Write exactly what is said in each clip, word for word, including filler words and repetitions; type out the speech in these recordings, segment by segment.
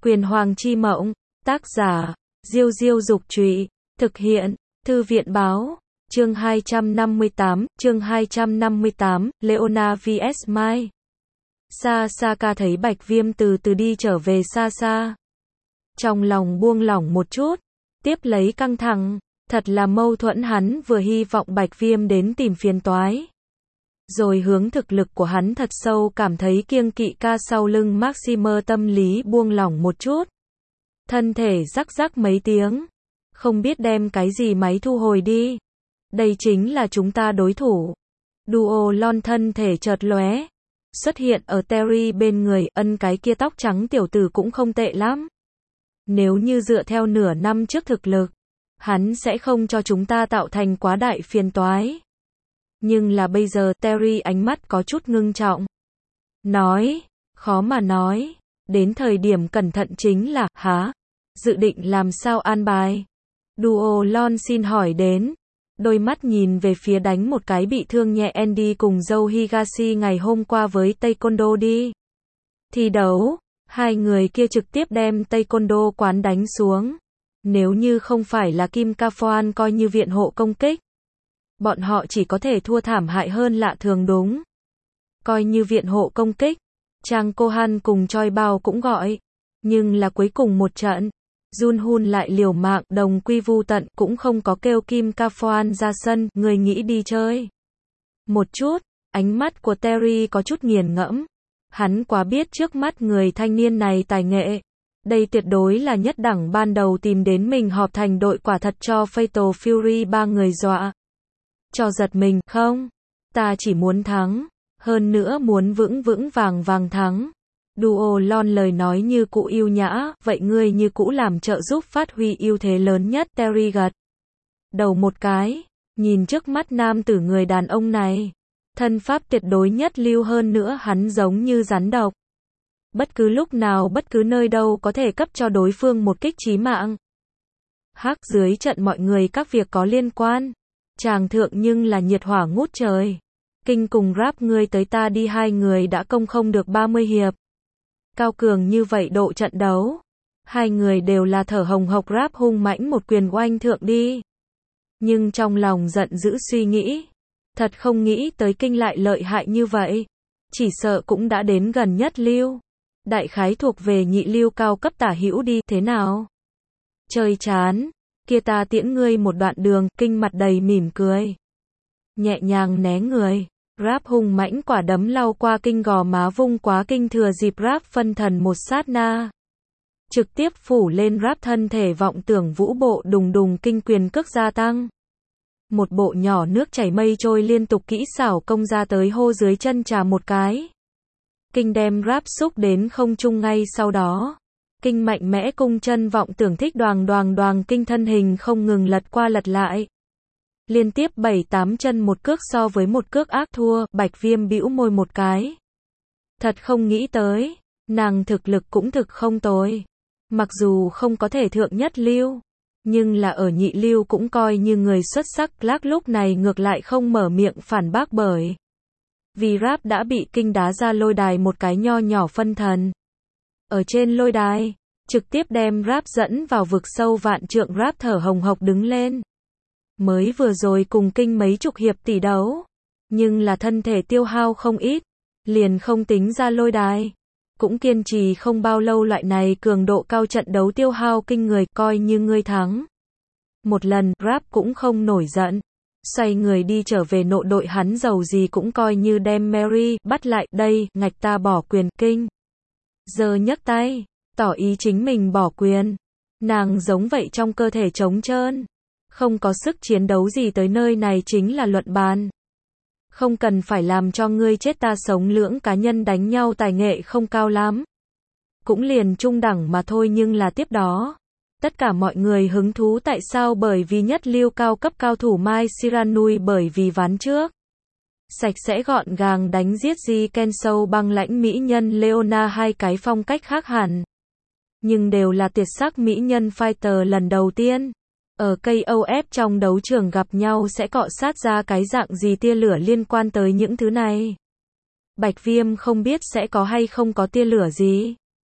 Quyền Hoàng chi mộng, tác giả, Diêu Diêu Dục Trụy, thực hiện, Thư viện Báo, chương hai trăm năm mươi tám, chương hai trăm năm mươi tám, Leona vs Mai. Sa Sa ca thấy Bạch Viêm từ từ đi trở về xa xa. Trong lòng buông lỏng một chút, tiếp lấy căng thẳng, thật là mâu thuẫn, hắn vừa hy vọng Bạch Viêm đến tìm phiền toái. Rồi hướng thực lực của hắn thật sâu cảm thấy kiêng kỵ ca sau lưng Maximer, tâm lý buông lỏng một chút. Thân thể rắc rắc mấy tiếng, không biết đem cái gì máy thu hồi đi. Đây chính là chúng ta đối thủ. Duo Lon thân thể chợt lóe, xuất hiện ở Terry bên người, ân cái kia tóc trắng tiểu tử cũng không tệ lắm. Nếu như dựa theo nửa năm trước thực lực, hắn sẽ không cho chúng ta tạo thành quá đại phiền toái. Nhưng là bây giờ, Terry ánh mắt có chút ngưng trọng. Nói, khó mà nói, đến thời điểm cẩn thận chính là, hả? Dự định làm sao an bài? Duo Lon xin hỏi đến. Đôi mắt nhìn về phía đánh một cái bị thương nhẹ Andy cùng Joe Higashi ngày hôm qua với Taekwondo đi. Thi đấu, hai người kia trực tiếp đem Taekwondo quán đánh xuống. Nếu như không phải là Kim Ca Phoan coi như viện hộ công kích, bọn họ chỉ có thể thua thảm hại hơn lạ thường đúng. Coi như viện hộ công kích, Trang Kohan cùng Choi Bao cũng gọi. Nhưng là cuối cùng một trận, Jun Hun lại liều mạng đồng quy vu tận, cũng không có kêu Kim Ca Phoan ra sân, người nghĩ đi chơi. Một chút, ánh mắt của Terry có chút nghiền ngẫm. Hắn quá biết trước mắt người thanh niên này tài nghệ. Đây tuyệt đối là nhất đẳng, ban đầu tìm đến mình họp thành đội quả thật cho Fatal Fury ba người dọa. Cho giật mình, không? Ta chỉ muốn thắng. Hơn nữa muốn vững vững vàng vàng thắng. Duo Lon lời nói như cũ yêu nhã, vậy ngươi như cũ làm trợ giúp phát huy ưu thế lớn nhất. Terry gật đầu một cái, nhìn trước mắt nam tử người đàn ông này. Thân pháp tuyệt đối nhất lưu, hơn nữa hắn giống như rắn độc. Bất cứ lúc nào, bất cứ nơi đâu có thể cấp cho đối phương một kích chí mạng. Hắc dưới trận mọi người các việc có liên quan. Chàng thượng nhưng là nhiệt hỏa ngút trời. Kinh cùng Rap ngươi tới ta đi, hai người đã công không được ba mươi hiệp. Cao cường như vậy độ trận đấu. Hai người đều là thở hồng hộc, Rap hung mãnh một quyền oanh thượng đi. Nhưng trong lòng giận dữ suy nghĩ. Thật không nghĩ tới Kinh lại lợi hại như vậy. Chỉ sợ cũng đã đến gần nhất lưu. Đại khái thuộc về nhị lưu cao cấp tả hữu đi, thế nào? Chơi chán. Kia ta tiễn ngươi một đoạn đường. Kinh mặt đầy mỉm cười. Nhẹ nhàng né người. Rap hung mãnh quả đấm lau qua Kinh gò má, vung quá Kinh thừa dịp Rap phân thần một sát na. Trực tiếp phủ lên Rap, thân thể vọng tưởng vũ bộ đùng đùng, Kinh quyền cước gia tăng. Một bộ nhỏ nước chảy mây trôi liên tục kỹ xảo công ra tới, hô dưới chân trà một cái. Kinh đem Rap xúc đến không trung, ngay sau đó. Kinh mạnh mẽ cung chân vọng tưởng thích đoàng đoàng đoàng, Kinh thân hình không ngừng lật qua lật lại. Liên tiếp bảy tám chân một cước, so với một cước ác thua. Bạch Viêm bĩu môi một cái. Thật không nghĩ tới, nàng thực lực cũng thực không tồi. Mặc dù không có thể thượng nhất lưu, nhưng là ở nhị lưu cũng coi như người xuất sắc. Lác lúc này ngược lại không mở miệng phản bác, bởi vì Rap đã bị Kinh đá ra lôi đài một cái nho nhỏ phân thần. Ở trên lôi đài, trực tiếp đem Rap dẫn vào vực sâu vạn trượng. Rap thở hồng hộc đứng lên. Mới vừa rồi cùng Kinh mấy chục hiệp tỷ đấu, nhưng là thân thể tiêu hao không ít, liền không tính ra lôi đài. Cũng kiên trì không bao lâu, loại này cường độ cao trận đấu tiêu hao kinh người, coi như ngươi thắng một lần. Rap cũng không nổi giận, xoay người đi trở về nội đội, hắn giàu gì cũng coi như đem Mary bắt lại. Đây, ngạch ta bỏ quyền. Kinh giờ nhấc tay, tỏ ý chính mình bỏ quyền. Nàng giống vậy trong cơ thể trống trơn, không có sức chiến đấu gì, tới nơi này chính là luận bàn. Không cần phải làm cho ngươi chết ta sống, lưỡng cá nhân đánh nhau tài nghệ không cao lắm. Cũng liền trung đẳng mà thôi, nhưng là tiếp đó. Tất cả mọi người hứng thú tại sao? Bởi vì nhất lưu cao cấp cao thủ Mai Shiranui, bởi vì ván trước. Sạch sẽ gọn gàng đánh giết Ji Kensou băng lãnh mỹ nhân Leona, hai cái phong cách khác hẳn. Nhưng đều là tuyệt sắc mỹ nhân fighter lần đầu tiên. Ở ca o ép trong đấu trường gặp nhau sẽ cọ sát ra cái dạng gì tia lửa liên quan tới những thứ này. Bạch Viêm không biết sẽ có hay không có tia lửa gì.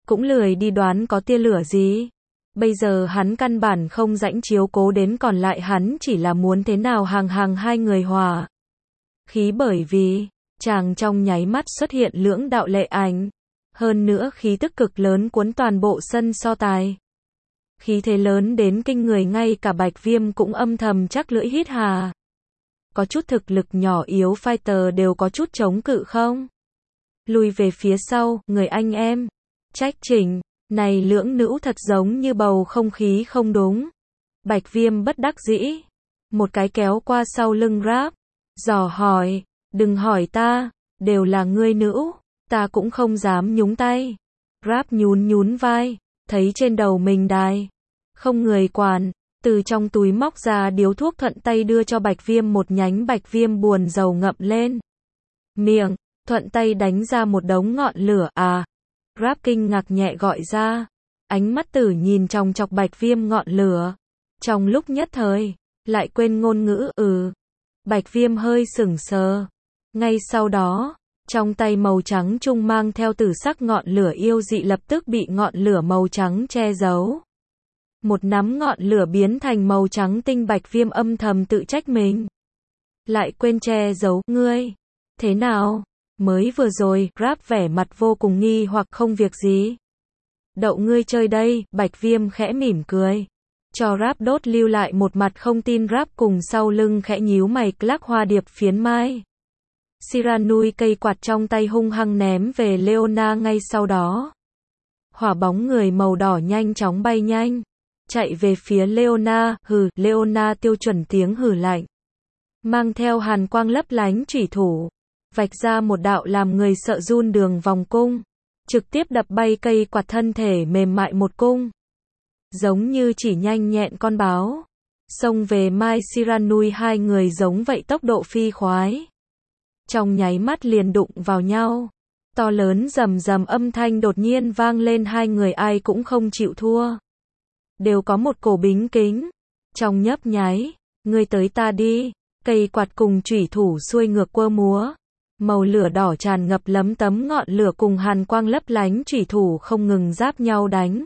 cũng lười đi đoán có tia lửa gì. Bây giờ hắn căn bản không rãnh chiếu cố đến còn lại, hắn chỉ là muốn thế nào hàng hàng hai người hòa khí, bởi vì chàng trong nháy mắt xuất hiện lưỡng đạo lệ ảnh, hơn nữa khí tức cực lớn cuốn toàn bộ sân so tài. Khí thế lớn đến kinh người, ngay cả Bạch Viêm cũng âm thầm chắc lưỡi hít hà. Có chút thực lực nhỏ yếu fighter đều có chút chống cự không? Lùi về phía sau, người anh em. Trách Trình, này lưỡng nữ thật giống như bầu không khí không đúng. Bạch Viêm bất đắc dĩ. Một cái kéo qua sau lưng Rap. Dò hỏi, đừng hỏi ta, đều là ngươi nữ, ta cũng không dám nhúng tay. Rap nhún nhún vai, thấy trên đầu mình đài không người quản, từ trong túi móc ra điếu thuốc thuận tay đưa cho Bạch Viêm một nhánh. Bạch Viêm buồn rầu ngậm lên miệng, thuận tay đánh ra một đống ngọn lửa. À, Rap kinh ngạc nhẹ gọi ra, ánh mắt tử nhìn chòng chọc Bạch Viêm ngọn lửa, trong lúc nhất thời lại quên ngôn ngữ. Ừ, Bạch Viêm hơi sững sờ, ngay sau đó trong tay màu trắng trung mang theo tử sắc ngọn lửa yêu dị lập tức bị ngọn lửa màu trắng che giấu. Một nắm ngọn lửa biến thành màu trắng tinh. Bạch Viêm âm thầm tự trách mình, lại quên che giấu. Ngươi, thế nào? Mới vừa rồi, Rap vẻ mặt vô cùng nghi hoặc. Không việc gì. Đậu ngươi chơi đây. Bạch Viêm khẽ mỉm cười, cho Rap đốt lưu lại một mặt không tin. Rap cùng sau lưng khẽ nhíu mày. Clack hoa điệp phiến mai Siranui cây quạt trong tay hung hăng ném về Leona. Ngay sau đó, hỏa bóng người màu đỏ nhanh chóng bay nhanh, chạy về phía Leona. Hừ, Leona tiêu chuẩn tiếng hừ lạnh, mang theo hàn quang lấp lánh chủy thủ, vạch ra một đạo làm người sợ run đường vòng cung, trực tiếp đập bay cây quạt. Thân thể mềm mại một cung, giống như chỉ nhanh nhẹn con báo, xông về Mai Siranui. Hai người giống vậy tốc độ phi khoái, trong nháy mắt liền đụng vào nhau. To lớn rầm rầm âm thanh đột nhiên vang lên. Hai người ai cũng không chịu thua, đều có một cổ bính kính. Trong nhấp nháy, ngươi tới ta đi, cây quạt cùng chủy thủ xuôi ngược quơ múa, màu lửa đỏ tràn ngập lấm tấm ngọn lửa cùng hàn quang lấp lánh chủy thủ không ngừng giáp nhau đánh.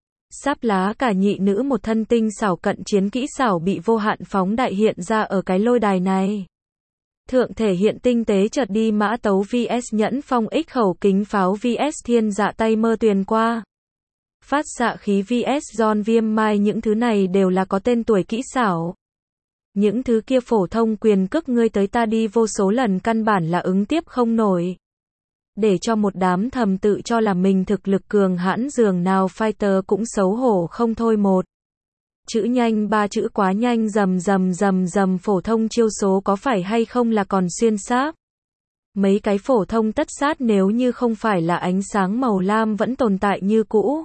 Sáp lá cả nhị nữ một thân tinh xảo cận chiến kỹ xảo bị vô hạn phóng đại hiện ra ở cái lôi đài này. Thượng thể hiện tinh tế chợt đi mã tấu vs nhẫn phong ích khẩu kính pháo vs thiên dạ tay mơ tuyền qua. Phát xạ khí vs John viêm mai. Những thứ này đều là có tên tuổi kỹ xảo. Những thứ kia phổ thông quyền cước ngươi tới ta đi vô số lần căn bản là ứng tiếp không nổi. Để cho một đám thầm tự cho là mình thực lực cường hãn dường nào fighter cũng xấu hổ không thôi. Một chữ nhanh, ba chữ quá nhanh, rầm rầm rầm rầm. Phổ thông chiêu số có phải hay không là còn xuyên sáp. Mấy cái phổ thông tất sát nếu như không phải là ánh sáng màu lam vẫn tồn tại như cũ.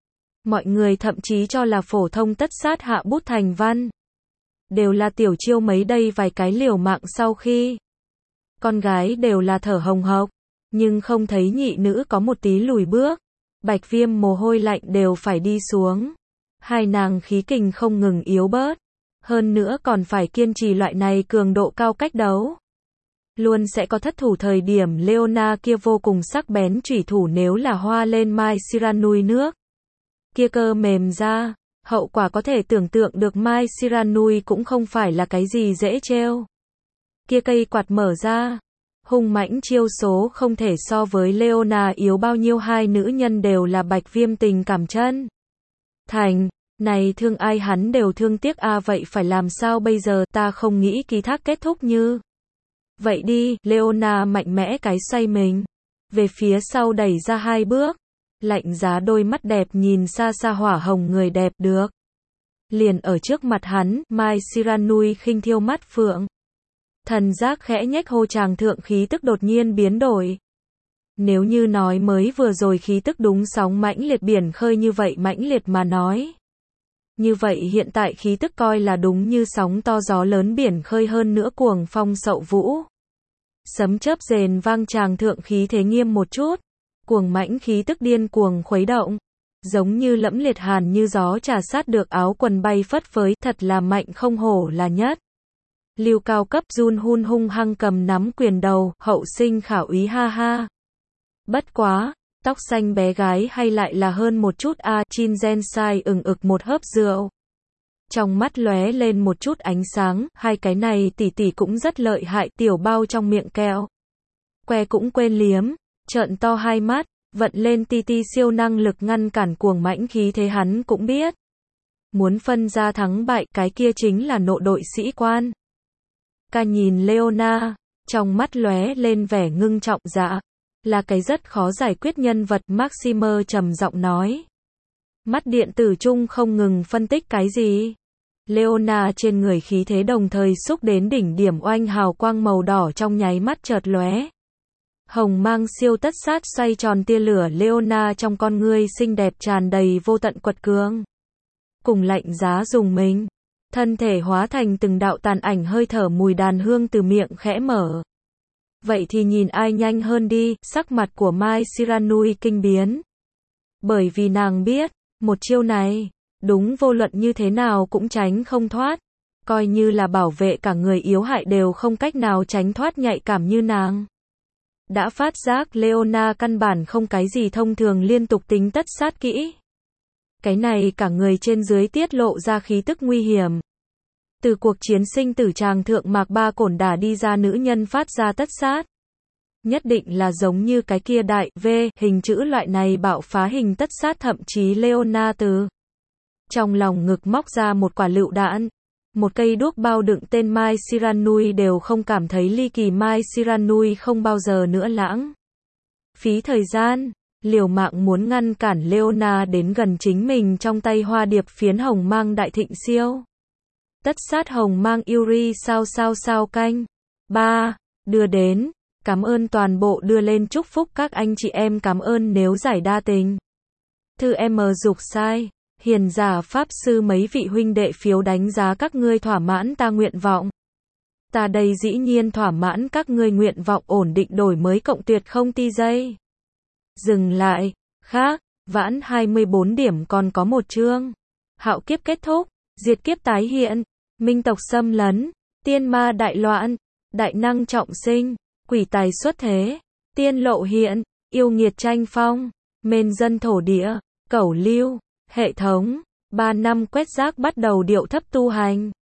Mọi người thậm chí cho là phổ thông tất sát hạ bút thành văn đều là tiểu chiêu mấy đây. Vài cái liều mạng sau khi con gái đều là thở hồng hộc, nhưng không thấy nhị nữ có một tí lùi bước. Bạch Viêm mồ hôi lạnh đều phải đi xuống, hai nàng khí kình không ngừng yếu bớt, hơn nữa còn phải kiên trì loại này cường độ cao cách đấu, luôn sẽ có thất thủ thời điểm. Leona kia vô cùng sắc bén chủy thủ nếu là hoa lên Mai Siranui nước kia cơ mềm ra, hậu quả có thể tưởng tượng được. Mai Siranui cũng không phải là cái gì dễ trêu. Kia cây quạt mở ra, hung mãnh chiêu số không thể so với Leona yếu bao nhiêu. Hai nữ nhân đều là Bạch Viêm tình cảm chân thành, này thương ai hắn đều thương tiếc a. À, vậy phải làm sao bây giờ? Ta không nghĩ ký thác kết thúc như vậy đi. Leona mạnh mẽ cái xoay mình về phía sau đẩy ra hai bước, lạnh giá đôi mắt đẹp nhìn xa xa hỏa hồng người đẹp được liền ở trước mặt hắn. Mai Siranui khinh thiêu mắt phượng, thần giác khẽ nhếch hô chàng thượng khí tức đột nhiên biến đổi. Nếu như nói mới vừa rồi khí tức đúng sóng mãnh liệt biển khơi như vậy mãnh liệt mà nói, như vậy hiện tại khí tức coi là đúng như sóng to gió lớn biển khơi, hơn nữa cuồng phong sậu vũ, sấm chớp rền vang. Chàng thượng khí thế nghiêm một chút, cuồng mãnh khí tức điên cuồng khuấy động, giống như lẫm liệt hàn như gió trà sát được áo quần bay phất phới. Thật là mạnh không hổ là nhất lưu cao cấp. Jun Hun hung hăng cầm nắm quyền đầu, hậu sinh khảo úy ha ha. Bất quá, Tóc xanh bé gái hay lại là hơn một chút a, Chin Gen Sai ừng ực một hớp rượu. Trong mắt lóe lên một chút ánh sáng, hai cái này tỷ tỷ cũng rất lợi hại, tiểu bao trong miệng kẹo. Que cũng quên liếm, trợn to hai mắt, vận lên ti ti siêu năng lực ngăn cản cuồng mãnh khí thế hắn cũng biết. Muốn phân ra thắng bại, cái kia chính là nộ đội sĩ quan. Ca nhìn Leona, trong mắt lóe lên vẻ ngưng trọng, dạ, là cái rất khó giải quyết nhân vật, Maximer trầm giọng nói. Mắt điện tử chung không ngừng phân tích cái gì. Leona trên người khí thế đồng thời xúc đến đỉnh điểm, oanh hào quang màu đỏ trong nháy mắt chợt lóe. Hồng mang siêu tất sát xoay tròn tia lửa, Leona trong con ngươi xinh đẹp tràn đầy vô tận quật cường. Cùng lạnh giá dùng mình, thân thể hóa thành từng đạo tàn ảnh, hơi thở mùi đàn hương từ miệng khẽ mở. Vậy thì nhìn ai nhanh hơn đi, sắc mặt của Mai Shiranui kinh biến. Bởi vì nàng biết, một chiêu này, đúng vô luận như thế nào cũng tránh không thoát. Coi như là bảo vệ cả người yếu hại đều không cách nào tránh thoát, nhạy cảm như nàng. Đã phát giác Leona căn bản không cái gì thông thường, liên tục tính tất sát kỹ. Cái này cả người trên dưới tiết lộ ra khí tức nguy hiểm. Từ cuộc chiến sinh tử tràng thượng mạc ba cổn đả đi ra nữ nhân phát ra tất sát. Nhất định là giống như cái kia đại V hình chữ loại này bạo phá hình tất sát, thậm chí Leona từ trong lòng ngực móc ra một quả lựu đạn. Một cây đuốc bao đựng tên Mai Shiranui đều không cảm thấy ly kỳ, Mai Shiranui không bao giờ nữa lãng phí thời gian, liều mạng muốn ngăn cản Leona đến gần chính mình, trong tay hoa điệp phiến hồng mang đại thịnh siêu. Tất sát hồng mang Yuri sao sao sao canh. ba. Đưa đến. Cảm ơn toàn bộ đưa lên, chúc phúc các anh chị em, cảm ơn nếu giải đa tình. Thư M dục sai. Hiền giả pháp sư mấy vị huynh đệ phiếu đánh giá các ngươi thỏa mãn ta nguyện vọng. Ta đây dĩ nhiên thỏa mãn các ngươi nguyện vọng, ổn định đổi mới cộng tuyệt không ti giây. Dừng lại. Khác. Vãn hai mươi bốn điểm, còn có một chương. Hạo kiếp kết thúc. Diệt kiếp tái hiện. Minh tộc xâm lấn. Tiên ma đại loạn. Đại năng trọng sinh. Quỷ tài xuất thế. Tiên lộ hiện. Yêu nghiệt tranh phong. Mên dân thổ địa. Cẩu lưu. Hệ thống. ba năm quét rác bắt đầu điệu thấp tu hành.